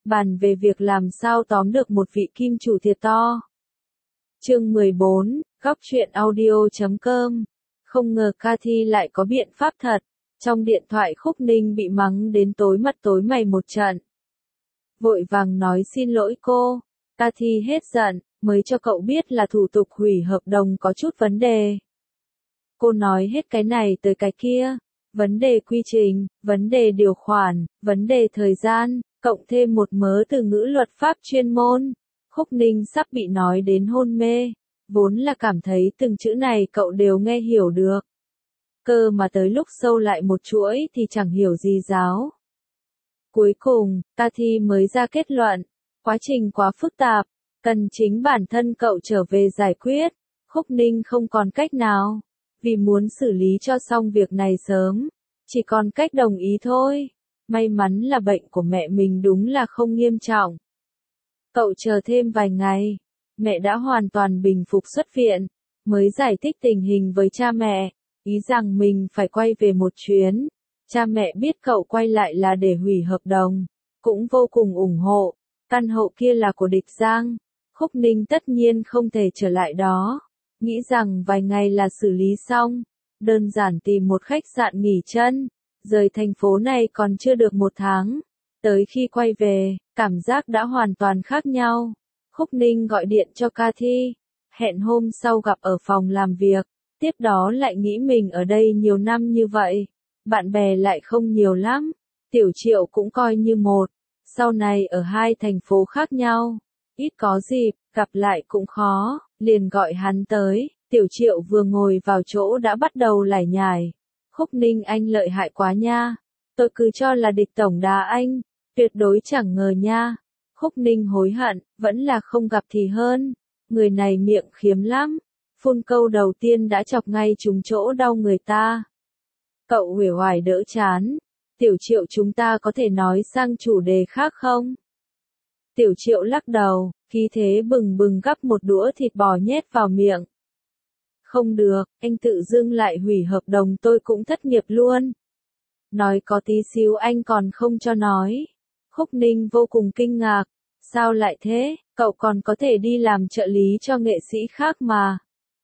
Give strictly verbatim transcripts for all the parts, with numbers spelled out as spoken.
bàn về việc làm sao tóm được một vị kim chủ thiệt to. Chương mười bốn, góc truyện audio chấm com. Không ngờ Cathy lại có biện pháp thật. Trong điện thoại Khúc Ninh bị mắng đến tối mặt tối mày một trận. Vội vàng nói xin lỗi cô. Cathy hết giận, mới cho cậu biết là thủ tục hủy hợp đồng có chút vấn đề. Cô nói hết cái này tới cái kia. Vấn đề quy trình, vấn đề điều khoản, vấn đề thời gian, cộng thêm một mớ từ ngữ luật pháp chuyên môn. Khúc Ninh sắp bị nói đến hôn mê. Vốn là cảm thấy từng chữ này cậu đều nghe hiểu được. Cơ mà tới lúc sâu lại một chuỗi thì chẳng hiểu gì giáo. Cuối cùng, Cathy mới ra kết luận. Quá trình quá phức tạp, cần chính bản thân cậu trở về giải quyết. Khúc Ninh không còn cách nào. Vì muốn xử lý cho xong việc này sớm. Chỉ còn cách đồng ý thôi. May mắn là bệnh của mẹ mình đúng là không nghiêm trọng. Cậu chờ thêm vài ngày. Mẹ đã hoàn toàn bình phục xuất viện. Mới giải thích tình hình với cha mẹ. Ý rằng mình phải quay về một chuyến. Cha mẹ biết cậu quay lại là để hủy hợp đồng. Cũng vô cùng ủng hộ. Căn hộ kia là của Địch Giang. Khúc Ninh tất nhiên không thể trở lại đó. Nghĩ rằng vài ngày là xử lý xong. Đơn giản tìm một khách sạn nghỉ chân. Rời thành phố này còn chưa được một tháng. Tới khi quay về, cảm giác đã hoàn toàn khác nhau. Khúc Ninh gọi điện cho Cathy. Hẹn hôm sau gặp ở phòng làm việc. Tiếp đó lại nghĩ mình ở đây nhiều năm như vậy. Bạn bè lại không nhiều lắm. Tiểu Triệu cũng coi như một. Sau này ở hai thành phố khác nhau. Ít có dịp, gặp lại cũng khó. Liền gọi hắn tới. Tiểu Triệu vừa ngồi vào chỗ đã bắt đầu lải nhải. Khúc Ninh anh lợi hại quá nha. Tôi cứ cho là Địch tổng đá anh. Tuyệt đối chẳng ngờ nha. Khúc Ninh hối hận, vẫn là không gặp thì hơn. Người này miệng khiếm lắm. Phun câu đầu tiên đã chọc ngay trúng chỗ đau người ta. Cậu uể oải đỡ chán. Tiểu Triệu chúng ta có thể nói sang chủ đề khác không? Tiểu Triệu lắc đầu, khí thế bừng bừng gắp một đũa thịt bò nhét vào miệng. Không được, anh tự dưng lại hủy hợp đồng tôi cũng thất nghiệp luôn. Nói có tí xíu anh còn không cho nói. Khúc Ninh vô cùng kinh ngạc. Sao lại thế, cậu còn có thể đi làm trợ lý cho nghệ sĩ khác mà.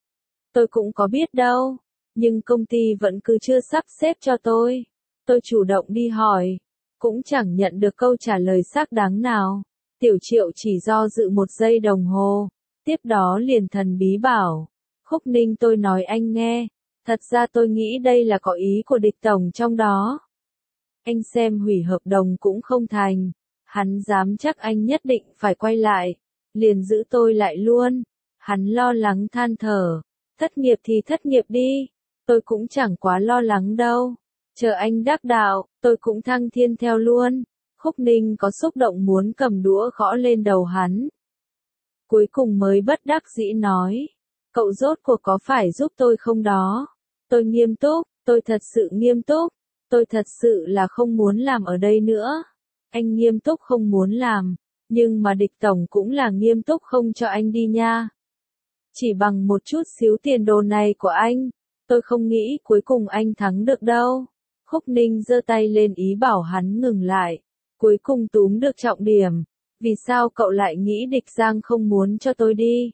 Tôi cũng có biết đâu, nhưng công ty vẫn cứ chưa sắp xếp cho tôi. Tôi chủ động đi hỏi, cũng chẳng nhận được câu trả lời xác đáng nào. Tiểu Triệu chỉ do dự một giây đồng hồ, tiếp đó liền thần bí bảo. Khúc Ninh tôi nói anh nghe, thật ra tôi nghĩ đây là có ý của Địch tổng trong đó. Anh xem hủy hợp đồng cũng không thành, hắn dám chắc anh nhất định phải quay lại, liền giữ tôi lại luôn. Hắn lo lắng than thở, thất nghiệp thì thất nghiệp đi, tôi cũng chẳng quá lo lắng đâu. Chờ anh đắc đạo, tôi cũng thăng thiên theo luôn. Khúc Ninh có xúc động muốn cầm đũa gõ lên đầu hắn. Cuối cùng mới bất đắc dĩ nói. Cậu rốt cuộc có phải giúp tôi không đó? Tôi nghiêm túc, tôi thật sự nghiêm túc. Tôi thật sự là không muốn làm ở đây nữa. Anh nghiêm túc không muốn làm. Nhưng mà Địch tổng cũng là nghiêm túc không cho anh đi nha. Chỉ bằng một chút xíu tiền đồ này của anh. Tôi không nghĩ cuối cùng anh thắng được đâu. Khúc Ninh giơ tay lên ý bảo hắn ngừng lại. Cuối cùng túm được trọng điểm. Vì sao cậu lại nghĩ Địch Giang không muốn cho tôi đi?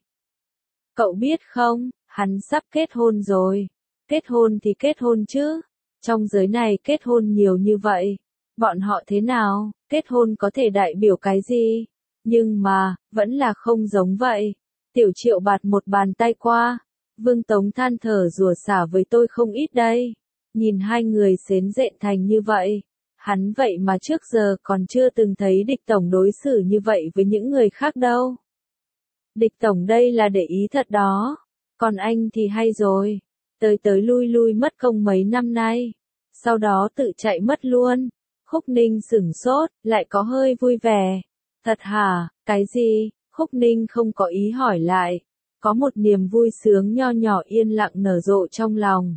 Cậu biết không, hắn sắp kết hôn rồi. Kết hôn thì kết hôn chứ. Trong giới này kết hôn nhiều như vậy. Bọn họ thế nào, kết hôn có thể đại biểu cái gì? Nhưng mà, vẫn là không giống vậy. Tiểu Triệu bạt một bàn tay qua. Vương Tống than thở rủa xả với tôi không ít đây. Nhìn hai người xến rện thành như vậy. Hắn vậy mà trước giờ còn chưa từng thấy Địch tổng đối xử như vậy với những người khác đâu. Địch tổng đây là để ý thật đó. Còn anh thì hay rồi. Tới tới lui lui mất công mấy năm nay. Sau đó tự chạy mất luôn. Khúc Ninh sửng sốt, lại có hơi vui vẻ. Thật hả, cái gì? Khúc Ninh không có ý hỏi lại. Có một niềm vui sướng nho nhỏ yên lặng nở rộ trong lòng.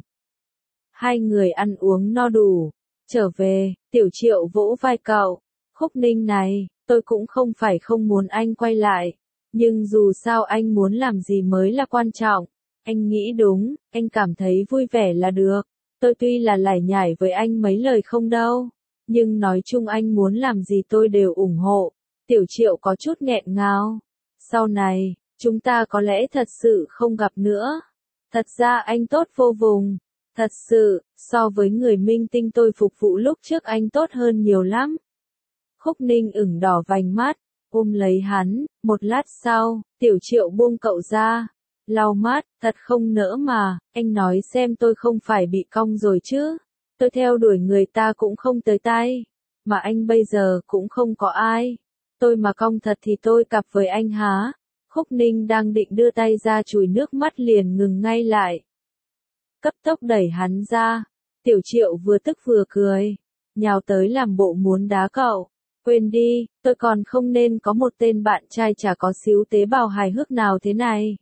Hai người ăn uống no đủ. Trở về, Tiểu Triệu vỗ vai cậu. Khúc Ninh này, tôi cũng không phải không muốn anh quay lại. Nhưng dù sao anh muốn làm gì mới là quan trọng. Anh nghĩ đúng, anh cảm thấy vui vẻ là được. Tôi tuy là lải nhải với anh mấy lời không đâu. Nhưng nói chung anh muốn làm gì tôi đều ủng hộ. Tiểu Triệu có chút nghẹn ngào. Sau này, chúng ta có lẽ thật sự không gặp nữa. Thật ra anh tốt vô cùng. Thật sự, so với người minh tinh tôi phục vụ lúc trước anh tốt hơn nhiều lắm. Khúc Ninh ửng đỏ vành mắt, ôm lấy hắn, một lát sau, Tiểu Triệu buông cậu ra. Lau mắt, thật không nỡ mà, anh nói xem tôi không phải bị cong rồi chứ. Tôi theo đuổi người ta cũng không tới tay. Mà anh bây giờ cũng không có ai. Tôi mà cong thật thì tôi cặp với anh há. Khúc Ninh đang định đưa tay ra chùi nước mắt liền ngừng ngay lại. Cấp tốc đẩy hắn ra. Tiểu Triệu vừa tức vừa cười. Nhào tới làm bộ muốn đá cậu. Quên đi, tôi còn không nên có một tên bạn trai chả có xíu tế bào hài hước nào thế này.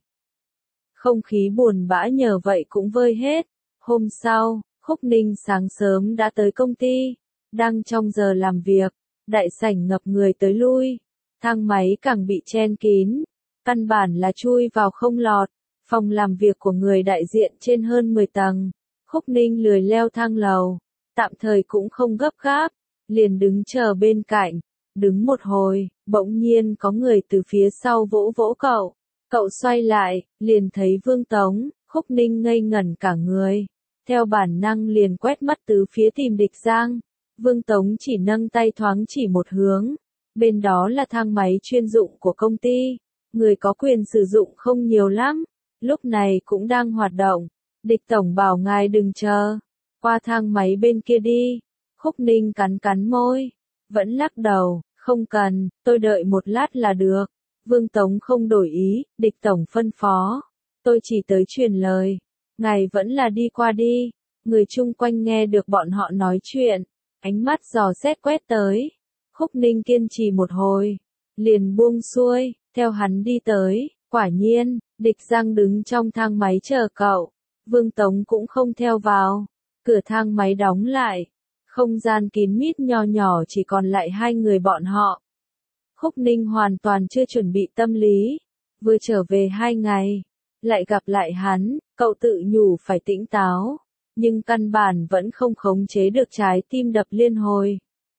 Không khí buồn bã nhờ vậy cũng vơi hết. Hôm sau, Khúc Ninh sáng sớm đã tới công ty. Đang trong giờ làm việc, đại sảnh ngập người tới lui. Thang máy càng bị chen kín. Căn bản là chui vào không lọt. Phòng làm việc của người đại diện trên hơn mười tầng. Khúc Ninh lười leo thang lầu. Tạm thời cũng không gấp gáp. Liền đứng chờ bên cạnh. Đứng một hồi, bỗng nhiên có người từ phía sau vỗ vỗ cậu. Cậu xoay lại, liền thấy Vương Tống. Khúc Ninh ngây ngẩn cả người. Theo bản năng liền quét mắt tứ phía tìm Địch Giang. Vương Tống chỉ nâng tay thoáng chỉ một hướng. Bên đó là thang máy chuyên dụng của công ty. Người có quyền sử dụng không nhiều lắm. Lúc này cũng đang hoạt động. Địch Tổng bảo ngài đừng chờ. Qua thang máy bên kia đi. Khúc Ninh cắn cắn môi. Vẫn lắc đầu, không cần, tôi đợi một lát là được. Vương Tống không đổi ý, Địch Tổng phân phó. Tôi chỉ tới truyền lời. Ngài vẫn là đi qua đi. Người chung quanh nghe được bọn họ nói chuyện. Ánh mắt dò xét quét tới. Khúc Ninh kiên trì một hồi. Liền buông xuôi, theo hắn đi tới. Quả nhiên, Địch Giang đứng trong thang máy chờ cậu. Vương Tống cũng không theo vào. Cửa thang máy đóng lại. Không gian kín mít nho nhỏ chỉ còn lại hai người bọn họ. Khúc Ninh hoàn toàn chưa chuẩn bị tâm lý. Vừa trở về hai ngày. Lại gặp lại hắn, cậu tự nhủ phải tĩnh táo. Nhưng căn bản vẫn không khống chế được trái tim đập liên hồi.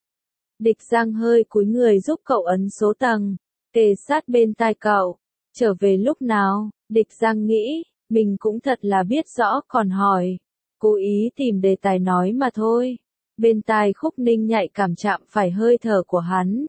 Địch Giang hơi cúi người giúp cậu ấn số tầng. Kề sát bên tai cậu. Trở về lúc nào? Địch Giang nghĩ, mình cũng thật là biết rõ còn hỏi. Cố ý tìm đề tài nói mà thôi. Bên tai Khúc Ninh nhạy cảm chạm phải hơi thở của hắn.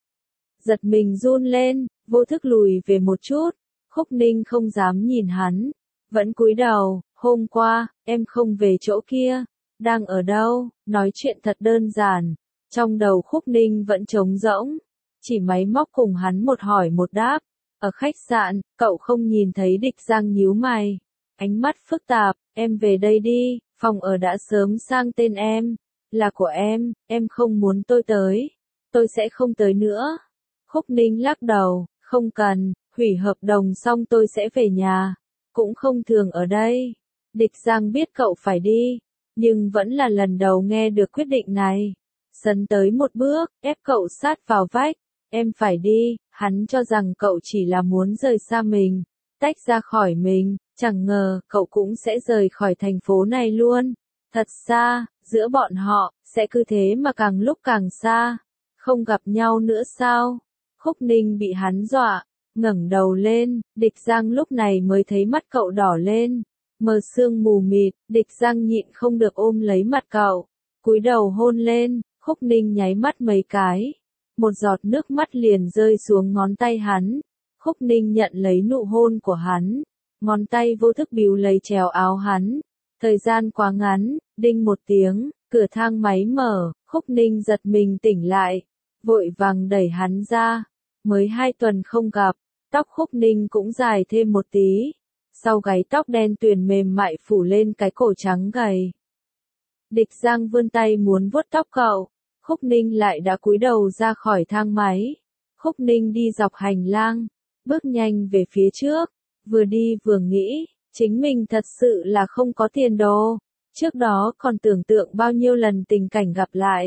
Giật mình run lên, vô thức lùi về một chút. Khúc Ninh không dám nhìn hắn. Vẫn cúi đầu, hôm qua, em không về chỗ kia. Đang ở đâu? Nói chuyện thật đơn giản. Trong đầu Khúc Ninh vẫn trống rỗng. Chỉ máy móc cùng hắn một hỏi một đáp. Ở khách sạn, cậu không nhìn thấy Địch Giang nhíu mày. Ánh mắt phức tạp, em về đây đi, phòng ở đã sớm sang tên em. Là của em, em không muốn tôi tới. Tôi sẽ không tới nữa. Khúc Ninh lắc đầu, không cần, hủy hợp đồng xong tôi sẽ về nhà. Cũng không thường ở đây. Địch Giang biết cậu phải đi, nhưng vẫn là lần đầu nghe được quyết định này. Sấn tới một bước, ép cậu sát vào vách. Em phải đi, hắn cho rằng cậu chỉ là muốn rời xa mình, tách ra khỏi mình, chẳng ngờ cậu cũng sẽ rời khỏi thành phố này luôn. Thật xa, giữa bọn họ, sẽ cứ thế mà càng lúc càng xa. Không gặp nhau nữa sao? Khúc Ninh bị hắn dọa, ngẩng đầu lên, Địch Giang lúc này mới thấy mắt cậu đỏ lên. Mờ sương mù mịt, Địch Giang nhịn không được ôm lấy mặt cậu. Cúi đầu hôn lên, Khúc Ninh nháy mắt mấy cái. Một giọt nước mắt liền rơi xuống ngón tay hắn. Khúc Ninh nhận lấy nụ hôn của hắn. Ngón tay vô thức bíu lấy chéo áo hắn. Thời gian quá ngắn, đinh một tiếng, cửa thang máy mở, Khúc Ninh giật mình tỉnh lại. Vội vàng đẩy hắn ra. Mới hai tuần không gặp, tóc Khúc Ninh cũng dài thêm một tí. Sau gáy tóc đen tuyền mềm mại phủ lên cái cổ trắng gầy. Địch Giang vươn tay muốn vuốt tóc cậu. Khúc Ninh lại đã cúi đầu ra khỏi thang máy. Khúc Ninh đi dọc hành lang, bước nhanh về phía trước, vừa đi vừa nghĩ, chính mình thật sự là không có tiền đồ. Trước đó còn tưởng tượng bao nhiêu lần tình cảnh gặp lại.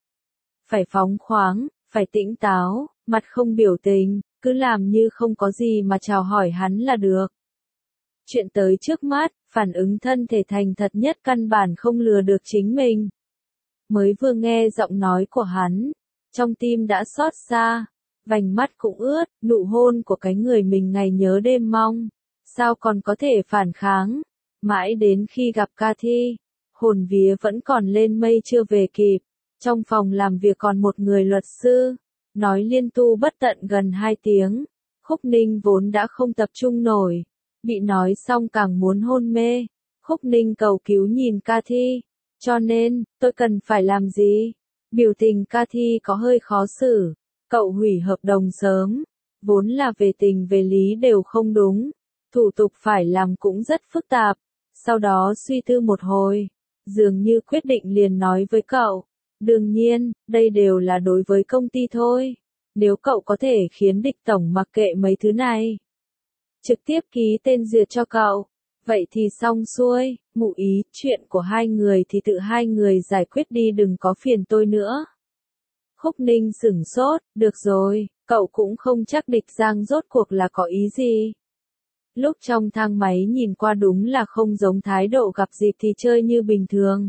Phải phóng khoáng, phải tĩnh táo, mặt không biểu tình, cứ làm như không có gì mà chào hỏi hắn là được. Chuyện tới trước mắt, phản ứng thân thể thành thật nhất căn bản không lừa được chính mình. Mới vừa nghe giọng nói của hắn, trong tim đã xót xa. vành mắt cũng ướt, nụ hôn của cái người mình ngày nhớ đêm mong. Sao còn có thể phản kháng? Mãi đến khi gặp Cathy, hồn vía vẫn còn lên mây chưa về kịp. Trong phòng làm việc còn một người luật sư, nói liên tu bất tận gần hai tiếng. Khúc Ninh vốn đã không tập trung nổi, bị nói xong càng muốn hôn mê. Khúc Ninh cầu cứu nhìn Cathy, cho nên, tôi cần phải làm gì? Biểu tình Cathy có hơi khó xử, cậu hủy hợp đồng sớm, vốn là về tình về lý đều không đúng, thủ tục phải làm cũng rất phức tạp. Sau đó suy tư một hồi, dường như quyết định liền nói với cậu, đương nhiên, đây đều là đối với công ty thôi. Nếu cậu có thể khiến địch tổng mặc kệ mấy thứ này, trực tiếp ký tên duyệt cho cậu, vậy thì xong xuôi, ngụ ý, chuyện của hai người thì tự hai người giải quyết đi, đừng có phiền tôi nữa. Khúc Ninh sửng sốt, được rồi, cậu cũng không chắc địch Giang rốt cuộc là có ý gì. Lúc trong thang máy nhìn qua đúng là không giống thái độ gặp dịp thì chơi như bình thường.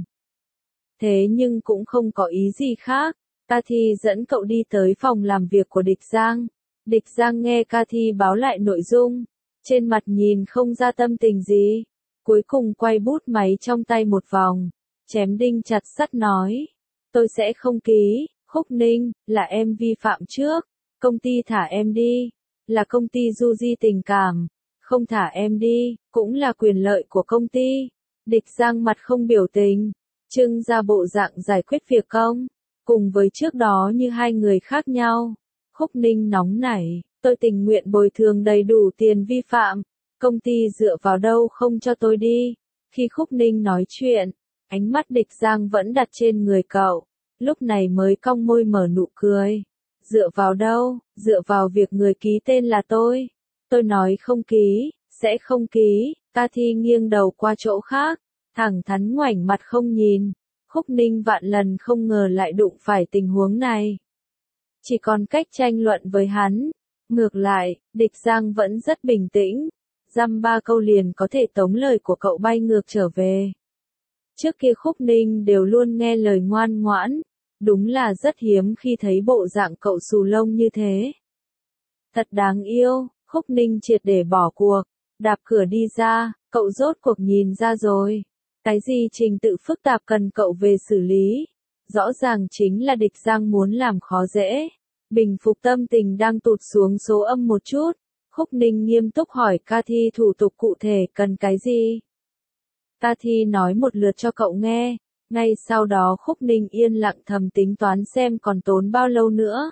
Thế nhưng cũng không có ý gì khác. Cathy dẫn cậu đi tới phòng làm việc của địch Giang. Địch Giang nghe Cathy báo lại nội dung, trên mặt nhìn không ra tâm tình gì. Cuối cùng quay bút máy trong tay một vòng, chém đinh chặt sắt nói, tôi sẽ không ký. Khúc Ninh, là em vi phạm trước, công ty thả em đi, là công ty du di tình cảm, không thả em đi, cũng là quyền lợi của công ty. Địch Giang mặt không biểu tình, trưng ra bộ dạng giải quyết việc công, cùng với trước đó như hai người khác nhau. Khúc Ninh nóng nảy, tôi tình nguyện bồi thường đầy đủ tiền vi phạm, công ty dựa vào đâu không cho tôi đi. Khi Khúc Ninh nói chuyện, ánh mắt địch Giang vẫn đặt trên người cậu, lúc này mới cong môi mở nụ cười. Dựa vào đâu? Dựa vào việc người ký tên là tôi. Tôi nói không ký, sẽ không ký. Cathy nghiêng đầu qua chỗ khác, thẳng thắn ngoảnh mặt không nhìn. Khúc Ninh vạn lần không ngờ lại đụng phải tình huống này. Chỉ còn cách tranh luận với hắn. Ngược lại, địch Giang vẫn rất bình tĩnh. Dăm ba câu liền có thể tống lời của cậu bay ngược trở về. Trước kia Khúc Ninh đều luôn nghe lời ngoan ngoãn. Đúng là rất hiếm khi thấy bộ dạng cậu xù lông như thế. Thật đáng yêu. Khúc Ninh triệt để bỏ cuộc. Đạp cửa đi ra, cậu rốt cuộc nhìn ra rồi. Cái gì trình tự phức tạp cần cậu về xử lý. Rõ ràng chính là địch Giang muốn làm khó dễ. Bình phục tâm tình đang tụt xuống số âm một chút. Khúc Ninh nghiêm túc hỏi Cathy thủ tục cụ thể cần cái gì. Cathy nói một lượt cho cậu nghe. Ngay sau đó Khúc Ninh yên lặng thầm tính toán xem còn tốn bao lâu nữa.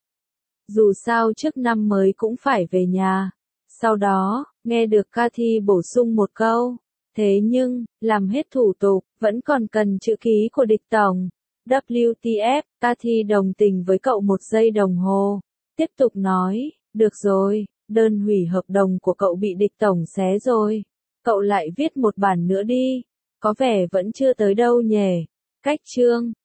Dù sao trước năm mới cũng phải về nhà. Sau đó, nghe được Cathy bổ sung một câu. Thế nhưng, làm hết thủ tục, vẫn còn cần chữ ký của địch tổng. W T F, Cathy đồng tình với cậu một giây đồng hồ. Tiếp tục nói, được rồi, đơn hủy hợp đồng của cậu bị địch tổng xé rồi. Cậu lại viết một bản nữa đi. Có vẻ vẫn chưa tới đâu nhỉ. Cách chương.